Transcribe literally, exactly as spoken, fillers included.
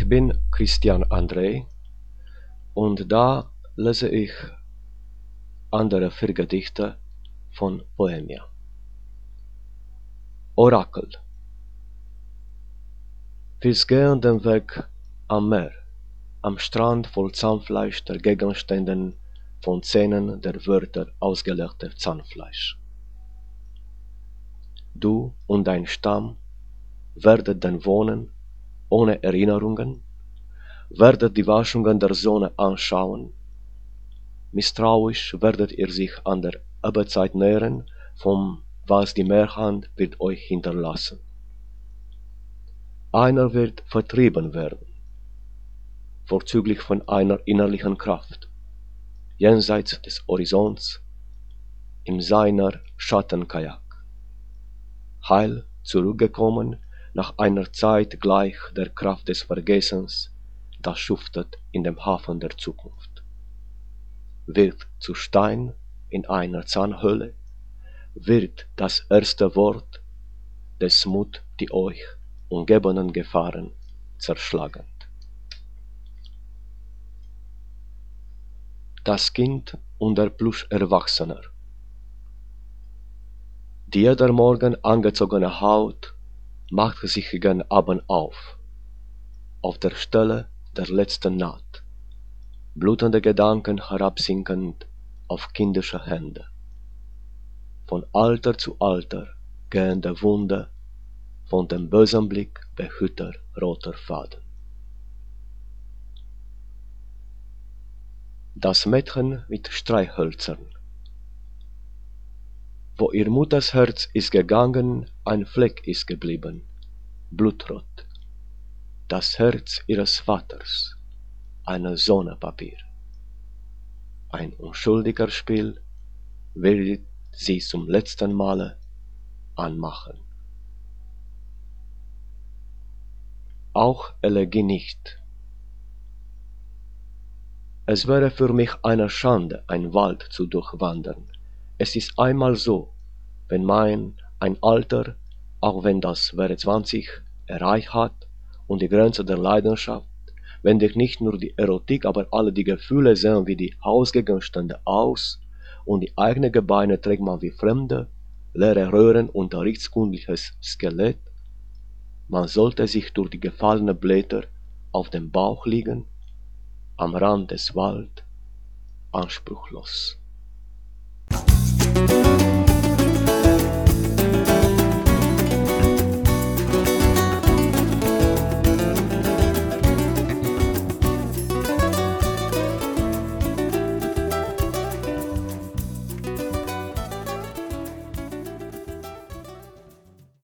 Ich bin Christian Andrei und da lese ich andere vier Gedichte von Bohemia. Orakel. Will's gehen den Weg am Meer, am Strand voll Zahnfleisch der Gegenständen, von Zähnen der Wörter ausgelegter Zahnfleisch. Du und dein Stamm werdet dann wohnen, ohne Erinnerungen, werdet die Waschungen der Sonne anschauen, misstrauisch werdet ihr sich an der Ebbezeit nähren, vom was die Meerhand wird euch hinterlassen. Einer wird vertrieben werden, vorzüglich von einer innerlichen Kraft, jenseits des Horizonts, in seiner Schattenkajak, heil zurückgekommen nach einer Zeit gleich der Kraft des Vergessens, das schuftet in dem Hafen der Zukunft, wird zu Stein in einer Zahnhöhle, wird das erste Wort des Mut die euch umgebenen Gefahren zerschlagend. Das Kind und der Plüsch Erwachsener. Die jeder Morgen angezogene Haut macht sich gegen Abend auf, auf der Stelle der letzten Naht, blutende Gedanken herabsinkend auf kindische Hände. Von Alter zu Alter gehende Wunde, von dem bösen Blick behüter roter Faden. Das Mädchen mit Streichhölzern. Wo ihr Mutters Herz ist gegangen, ein Fleck ist geblieben, blutrot. Das Herz ihres Vaters, eine Sonne Papier. Ein unschuldiger Spiel wird sie zum letzten Male anmachen. Auch Elegie nicht. Es wäre für mich eine Schande, ein Wald zu durchwandern. Es ist einmal so, wenn mein ein Alter, auch wenn das wäre zwanzig, erreicht hat und die Grenze der Leidenschaft, wenn dich nicht nur die Erotik, aber alle die Gefühle sehen wie die Hausgegenstände aus und die eigenen Gebeine trägt man wie fremde, leere Röhren unterrichtskundliches Skelett, man sollte sich durch die gefallenen Blätter auf dem Bauch liegen, am Rand des Wald, anspruchlos.